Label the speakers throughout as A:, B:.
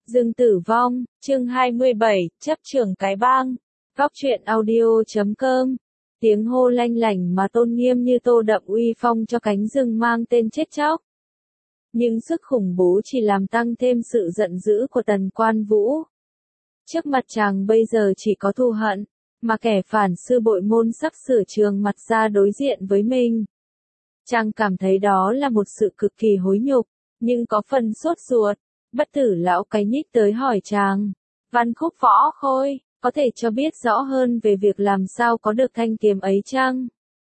A: Dương Tử Vong, chương 27, chấp trưởng cái bang. Góc truyện audio.com. Tiếng hô lanh lảnh mà tôn nghiêm như tô đậm uy phong cho cánh rừng mang tên chết chóc. Nhưng sức khủng bố chỉ làm tăng thêm sự giận dữ của Tần Quan Vũ. Trước mặt chàng bây giờ chỉ có thù hận, mà kẻ phản sư bội môn sắp sửa trường mặt ra đối diện với mình. Chàng cảm thấy đó là một sự cực kỳ hối nhục, nhưng có phần sốt ruột. Bất Tử lão cái nhích tới hỏi chàng, Văn Khúc Võ Khôi, có thể cho biết rõ hơn về việc làm sao có được thanh kiếm ấy chăng?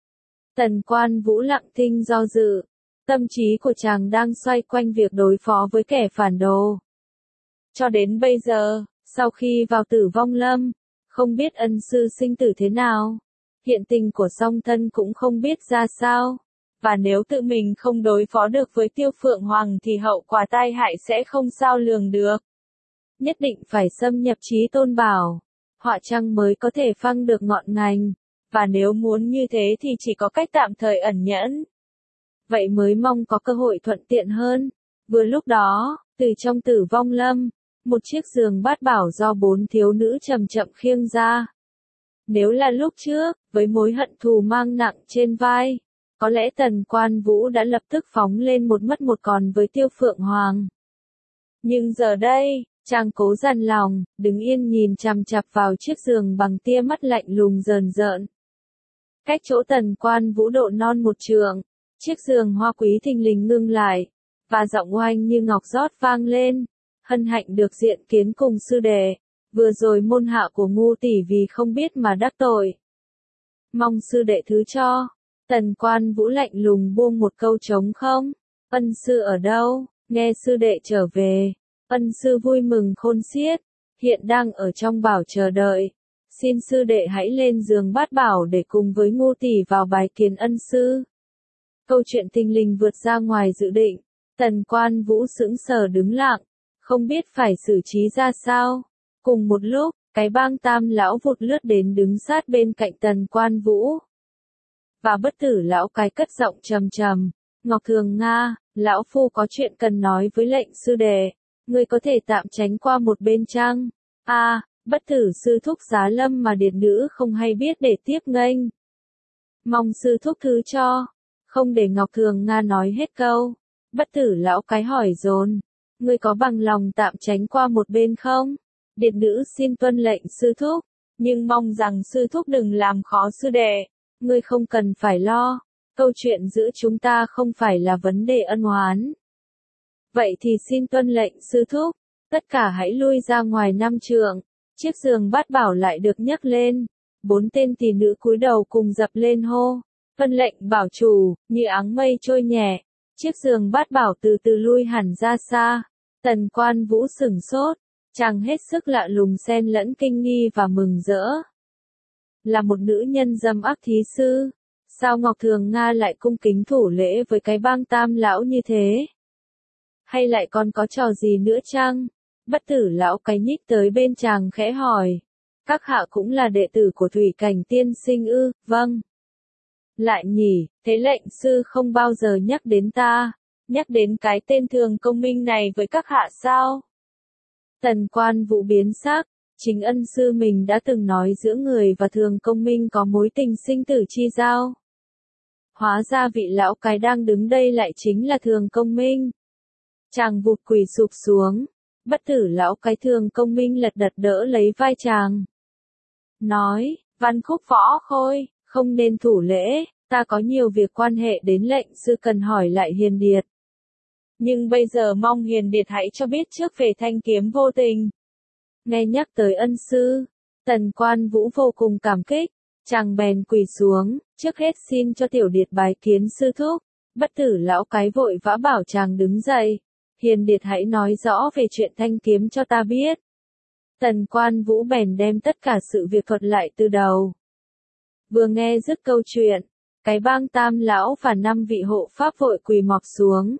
A: Tần Quan Vũ lặng thinh do dự, tâm trí của chàng đang xoay quanh việc đối phó với kẻ phản đồ. Cho đến bây giờ, sau khi vào Tử Vong Lâm, không biết ân sư sinh tử thế nào, hiện tình của song thân cũng không biết ra sao. Và nếu tự mình không đối phó được với Tiêu Phượng Hoàng thì hậu quả tai hại sẽ không sao lường được. Nhất định phải xâm nhập Chí Tôn Bảo, họa chăng mới có thể phăng được ngọn ngành, và nếu muốn như thế thì chỉ có cách tạm thời ẩn nhẫn. Vậy mới mong có cơ hội thuận tiện hơn. Vừa lúc đó, từ trong Tử Vong Lâm, một chiếc giường bát bảo do 4 thiếu nữ chậm chậm khiêng ra. Nếu là lúc trước, với mối hận thù mang nặng trên vai, có lẽ Tần Quan Vũ đã lập tức phóng lên một mất một còn với Tiêu Phượng Hoàng. Nhưng giờ đây, chàng cố dằn lòng, đứng yên nhìn chằm chằm vào chiếc giường bằng tia mắt lạnh lùng rờn rợn. Cách chỗ Tần Quan Vũ độ non một trượng, chiếc giường hoa quý thình lình ngưng lại, và giọng oanh như ngọc rót vang lên, hân hạnh được diện kiến cùng sư đệ, vừa rồi môn hạ của ngu tỷ vì không biết mà đắc tội. Mong sư đệ thứ cho. Tần Quan Vũ lạnh lùng buông một câu trống không. Ân sư ở đâu? Nghe sư đệ trở về. Ân sư vui mừng khôn xiết, hiện đang ở trong bảo chờ đợi. Xin sư đệ hãy lên giường bát bảo để cùng với ngu tỷ vào bài kiến ân sư. Câu chuyện thình lình vượt ra ngoài dự định. Tần Quan Vũ sững sờ đứng lặng, không biết phải xử trí ra sao. Cùng một lúc, cái bang Tam lão vụt lướt đến đứng sát bên cạnh Tần Quan Vũ. Và Bất Tử lão cái cất giọng trầm trầm, Ngọc Thường Nga, lão phu có chuyện cần nói với lệnh sư đệ, ngươi có thể tạm tránh qua một bên chăng? Bất Tử sư thúc giá lâm mà điệt nữ không hay biết để tiếp nghênh. Mong sư thúc thứ cho, không để Ngọc Thường Nga nói hết câu. Bất Tử lão cái hỏi dồn, ngươi có bằng lòng tạm tránh qua một bên không? Điệt nữ xin tuân lệnh sư thúc, nhưng mong rằng sư thúc đừng làm khó sư đệ. Ngươi không cần phải lo, câu chuyện giữa chúng ta không phải là vấn đề ân oán. Vậy thì xin tuân lệnh sư thúc, tất cả hãy lui ra ngoài 5 trượng. Chiếc giường bát bảo lại được nhấc lên, 4 tên tỷ nữ cúi đầu cùng dập lên hô, tuân lệnh bảo chủ. Như áng mây trôi nhẹ, chiếc giường bát bảo từ từ lui hẳn ra xa. Tần Quan Vũ sửng sốt, chàng hết sức lạ lùng xen lẫn kinh nghi và mừng rỡ. Là một nữ nhân dâm ác thí sư, sao Ngọc Thường Nga lại cung kính thủ lễ với cái bang Tam lão như thế? Hay lại còn có trò gì nữa chăng? Bất Tử lão cái nhích tới bên chàng khẽ hỏi, các hạ cũng là đệ tử của Thủy Cảnh tiên sinh ư? Vâng. Lại nhỉ, thế lệnh sư không bao giờ nhắc đến ta, nhắc đến cái tên Thường Công Minh này với các hạ sao? Tần Quan Vũ biến sắc. Chính ân sư mình đã từng nói giữa người và Thường Công Minh có mối tình sinh tử chi giao. Hóa ra vị lão cái đang đứng đây lại chính là Thường Công Minh. Chàng vụt quỳ sụp xuống. Bất Tử lão cái Thường Công Minh lật đật đỡ lấy vai chàng. Nói, Văn Khúc Võ Khôi, không nên thủ lễ, ta có nhiều việc quan hệ đến lệnh sư cần hỏi lại Hiền Điệt. Nhưng bây giờ mong Hiền Điệt hãy cho biết trước về thanh kiếm vô tình. Nghe nhắc tới ân sư, Tần Quan Vũ vô cùng cảm kích, chàng bèn quỳ xuống, trước hết xin cho tiểu điệt bái kiến sư thúc. Bất Tử lão cái vội vã bảo chàng đứng dậy, Hiền Điệt hãy nói rõ về chuyện thanh kiếm cho ta biết. Tần Quan Vũ bèn đem tất cả sự việc thuật lại từ đầu. Vừa nghe dứt câu chuyện, cái bang Tam lão và 5 vị hộ pháp vội quỳ mọp xuống.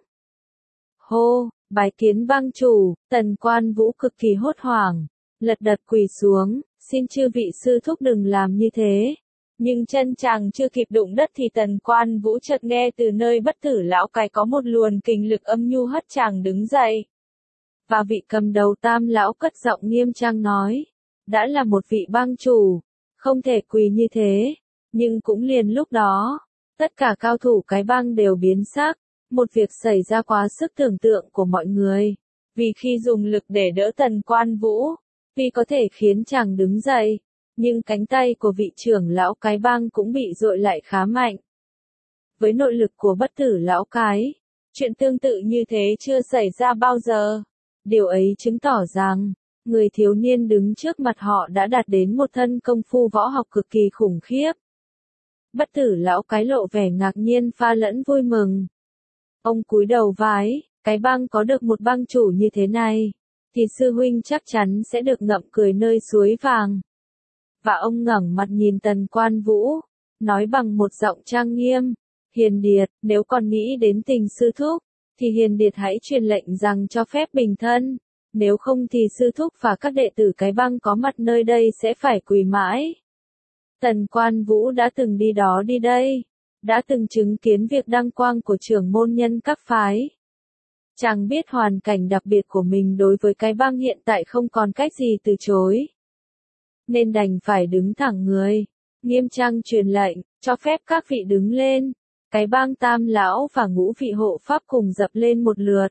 A: Hô, bái kiến bang chủ. Tần Quan Vũ cực kỳ hốt hoảng, lật đật quỳ xuống, xin chư vị sư thúc đừng làm như thế. Nhưng chân chàng chưa kịp đụng đất thì Tần Quan Vũ chợt nghe từ nơi Bất Tử lão cái có một luồng kình lực âm nhu hất chàng đứng dậy. Và vị cầm đầu Tam lão cất giọng nghiêm trang nói, đã là một vị bang chủ, không thể quỳ như thế, nhưng cũng liền lúc đó, tất cả cao thủ cái bang đều biến sắc, một việc xảy ra quá sức tưởng tượng của mọi người, vì khi dùng lực để đỡ Tần Quan Vũ, vì có thể khiến chàng đứng dậy, nhưng cánh tay của vị trưởng lão cái bang cũng bị dội lại khá mạnh. Với nội lực của bất tử lão cái, chuyện tương tự như thế chưa xảy ra bao giờ. Điều ấy chứng tỏ rằng, người thiếu niên đứng trước mặt họ đã đạt đến một thân công phu võ học cực kỳ khủng khiếp. Bất tử lão cái lộ vẻ ngạc nhiên pha lẫn vui mừng. Ông cúi đầu vái, cái bang có được một bang chủ như thế này, thì sư huynh chắc chắn sẽ được ngậm cười nơi suối vàng. Và ông ngẩng mặt nhìn Tần Quan Vũ, nói bằng một giọng trang nghiêm, Hiền Điệt, nếu còn nghĩ đến tình sư thúc, thì Hiền Điệt hãy truyền lệnh rằng cho phép bình thân, nếu không thì sư thúc và các đệ tử cái bang có mặt nơi đây sẽ phải quỳ mãi. Tần Quan Vũ đã từng đi đó đi đây, đã từng chứng kiến việc đăng quang của trưởng môn nhân các phái. Chàng biết hoàn cảnh đặc biệt của mình đối với cái bang hiện tại không còn cách gì từ chối. Nên đành phải đứng thẳng người, nghiêm trang truyền lệnh, cho phép các vị đứng lên. Cái bang Tam lão và Ngũ vị hộ pháp cùng dập lên một lượt.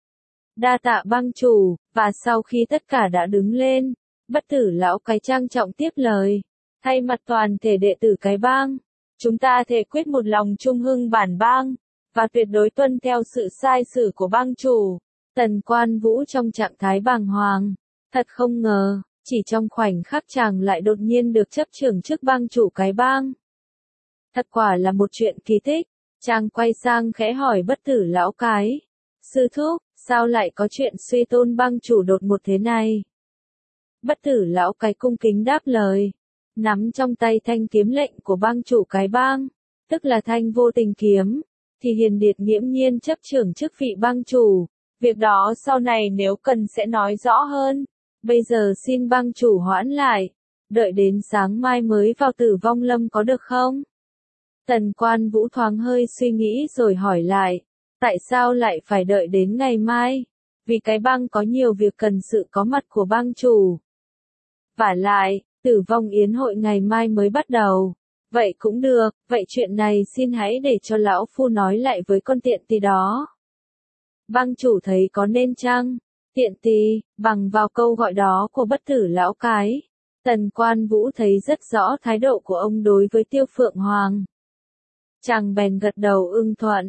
A: Đa tạ bang chủ, và sau khi tất cả đã đứng lên, bất tử lão cái trang trọng tiếp lời. Thay mặt toàn thể đệ tử cái bang, chúng ta thề quyết một lòng trung hưng bản bang, và tuyệt đối tuân theo sự sai sử của bang chủ. Tần Quan Vũ trong trạng thái bàng hoàng, thật không ngờ, chỉ trong khoảnh khắc chàng lại đột nhiên được chấp trưởng chức bang chủ cái bang. Thật quả là một chuyện kỳ tích. Chàng quay sang khẽ hỏi bất tử lão cái. Sư thúc, sao lại có chuyện suy tôn bang chủ đột ngột thế này? Bất tử lão cái cung kính đáp lời. Nắm trong tay thanh kiếm lệnh của bang chủ cái bang, tức là thanh vô tình kiếm, thì Hiền Điệt nghiễm nhiên chấp trưởng chức vị bang chủ. Việc đó sau này nếu cần sẽ nói rõ hơn. Bây giờ xin bang chủ hoãn lại, đợi đến sáng mai mới vào Tử Vong Lâm có được không? Tần Quan Vũ thoáng hơi suy nghĩ rồi hỏi lại, tại sao lại phải đợi đến ngày mai? Vì cái bang có nhiều việc cần sự có mặt của bang chủ. Vả lại, Tử Vong Yến hội ngày mai mới bắt đầu. Vậy cũng được, vậy chuyện này xin hãy để cho lão phu nói lại với con tiện tỳ đó. Bang chủ thấy có nên chăng? Tiện tỳ, bằng vào câu gọi đó của bất tử lão cái. Tần Quan Vũ thấy rất rõ thái độ của ông đối với Tiêu Phượng Hoàng. Chàng bèn gật đầu ưng thuận.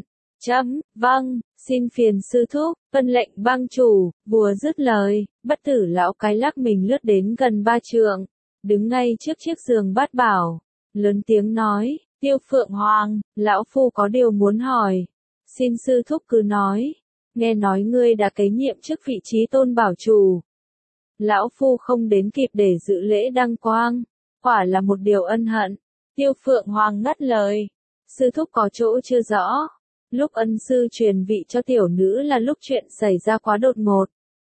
A: Vâng, xin phiền sư thúc, vân lệnh bang chủ. Vừa dứt lời, bất tử lão cái lắc mình lướt đến gần 3 trượng, đứng ngay trước chiếc giường bát bảo, lớn tiếng nói, Tiêu Phượng Hoàng, lão phu có điều muốn hỏi. Xin sư thúc cứ nói, nghe nói ngươi đã kế nhiệm chức vị trí tôn bảo chủ. Lão phu không đến kịp để dự lễ đăng quang, quả là một điều ân hận. Tiêu Phượng Hoàng ngắt lời. Sư thúc có chỗ chưa rõ. Lúc ân sư truyền vị cho tiểu nữ là lúc chuyện xảy ra quá đột ngột.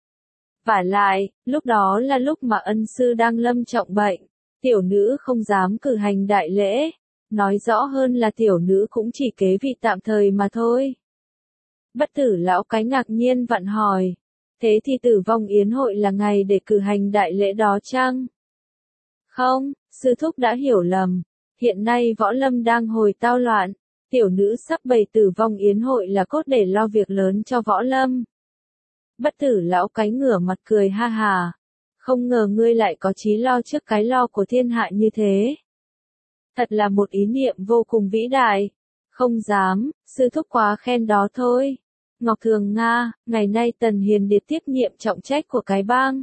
A: Vả lại, lúc đó là lúc mà ân sư đang lâm trọng bệnh. Tiểu nữ không dám cử hành đại lễ. Nói rõ hơn là tiểu nữ cũng chỉ kế vị tạm thời mà thôi. Bất tử lão cái ngạc nhiên vặn hỏi. Thế thì Tử Vong Yến hội là ngày để cử hành đại lễ đó chăng? Không, sư thúc đã hiểu lầm. Hiện nay võ lâm đang hồi tao loạn, tiểu nữ sắp bày Tử Vong Yến hội là cốt để lo việc lớn cho võ lâm. Bất tử lão cái ngửa mặt cười ha hà. Không ngờ ngươi lại có chí lo trước cái lo của thiên hạ như thế. Thật là một ý niệm vô cùng vĩ đại. Không dám, sư thúc quá khen đó thôi. Ngọc Thường Nga, ngày nay Tần Hiền Điệt tiếp nhiệm trọng trách của cái bang.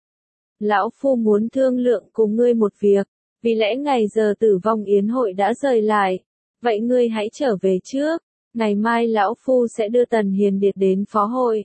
A: Lão phu muốn thương lượng cùng ngươi một việc. Vì lẽ ngày giờ Tử Vong Yến hội đã rời lại, vậy ngươi hãy trở về trước, ngày mai lão phu sẽ đưa Tần Hiền Điệt đến phó hội.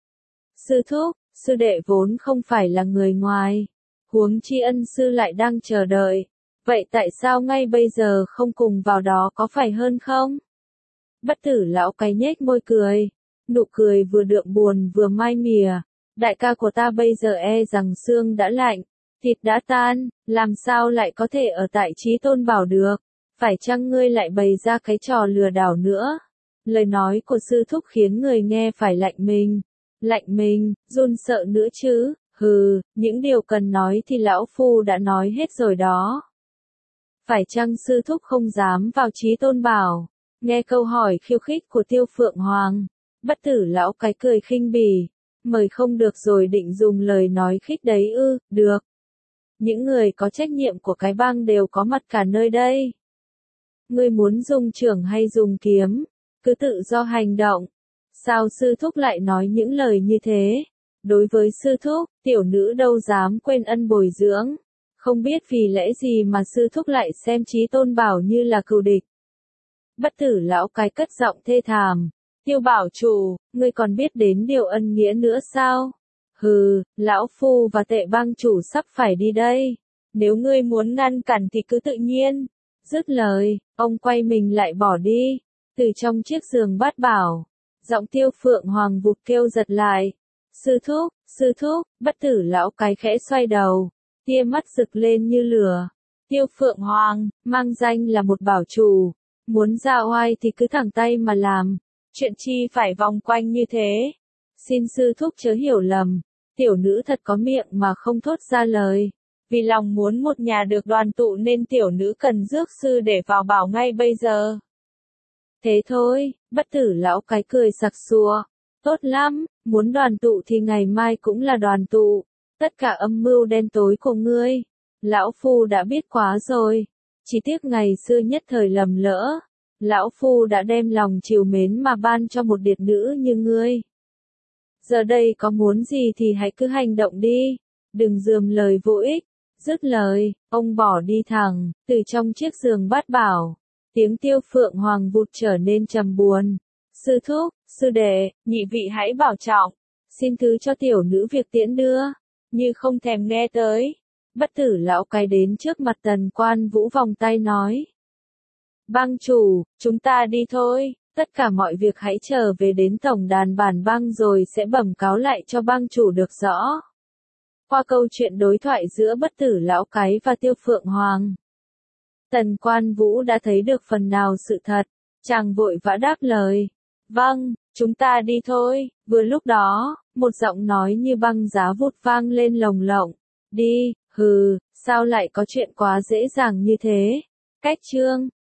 A: Sư thúc, sư đệ vốn không phải là người ngoài, huống chi ân sư lại đang chờ đợi, vậy tại sao ngay bây giờ không cùng vào đó có phải hơn không? Bất tử lão cái nhếch môi cười, nụ cười vừa đượm buồn vừa mai mỉa, đại ca của ta bây giờ e rằng xương đã lạnh. Thịt đã tan, làm sao lại có thể ở tại Chí Tôn Bảo được? Phải chăng ngươi lại bày ra cái trò lừa đảo nữa? Lời nói của sư thúc khiến người nghe phải lạnh mình. lạnh mình, run sợ nữa chứ, hừ, những điều cần nói thì lão phu đã nói hết rồi đó. Phải chăng sư thúc không dám vào Chí Tôn Bảo? Nghe câu hỏi khiêu khích của Tiêu Phượng Hoàng, Bất Tử lão cái cười khinh bỉ, mời không được rồi định dùng lời nói khích đấy ư, được. Những người có trách nhiệm của cái bang đều có mặt cả nơi đây. Ngươi muốn dùng chưởng hay dùng kiếm, cứ tự do hành động. Sao sư thúc lại nói những lời như thế? Đối với sư thúc, tiểu nữ đâu dám quên ân bồi dưỡng. Không biết vì lẽ gì mà sư thúc lại xem Chí Tôn Bảo như là cừu địch. Bất Tử lão cái cất giọng thê thảm. Tiêu bảo chủ, ngươi còn biết đến điều ân nghĩa nữa sao? Hừ, lão phu và Tệ bang chủ sắp phải đi đây. Nếu ngươi muốn ngăn cản thì cứ tự nhiên. Dứt lời, ông quay mình lại bỏ đi. Từ trong chiếc giường bát bảo, giọng Tiêu Phượng Hoàng vụt kêu giật lại. Sư thúc, Bất Tử lão cái khẽ xoay đầu. Tia mắt rực lên như lửa. Tiêu Phượng Hoàng, mang danh là một bảo chủ. Muốn ra oai thì cứ thẳng tay mà làm. Chuyện chi phải vòng quanh như thế? Xin sư thúc chớ hiểu lầm. Tiểu nữ thật có miệng mà không thốt ra lời. Vì lòng muốn một nhà được đoàn tụ nên tiểu nữ cần rước sư để vào bảo ngay bây giờ. Thế thôi, Bất Tử lão cái cười sặc sụa. Tốt lắm, muốn đoàn tụ thì ngày mai cũng là đoàn tụ. Tất cả âm mưu đen tối của ngươi, lão phu đã biết quá rồi. Chỉ tiếc ngày xưa nhất thời lầm lỡ. Lão phu đã đem lòng trìu mến mà ban cho một điệt nữ như ngươi. Giờ đây có muốn gì thì hãy cứ hành động đi. Đừng rườm lời vô ích. Dứt lời, ông bỏ đi thẳng, từ trong chiếc giường bát bảo. Tiếng Tiêu Phượng Hoàng vụt trở nên trầm buồn. Sư thúc, sư đệ, nhị vị hãy bảo trọng. Xin thứ cho tiểu nữ việc tiễn đưa. Như không thèm nghe tới. Bất Tử lão cái đến trước mặt Tần Quan Vũ vòng tay nói. Bang chủ, chúng ta đi thôi, tất cả mọi việc hãy trở về đến tổng đàn bản bang rồi sẽ bẩm cáo lại cho bang chủ được rõ. Qua câu chuyện đối thoại giữa Bất Tử lão cái và Tiêu Phượng Hoàng, Tần Quan Vũ đã thấy được phần nào sự thật, chàng vội vã đáp lời. Vâng, chúng ta đi thôi. Vừa lúc đó, một giọng nói như băng giá vụt vang lên lồng lộng. Đi, hừ, sao lại có chuyện quá dễ dàng như thế? Cách chương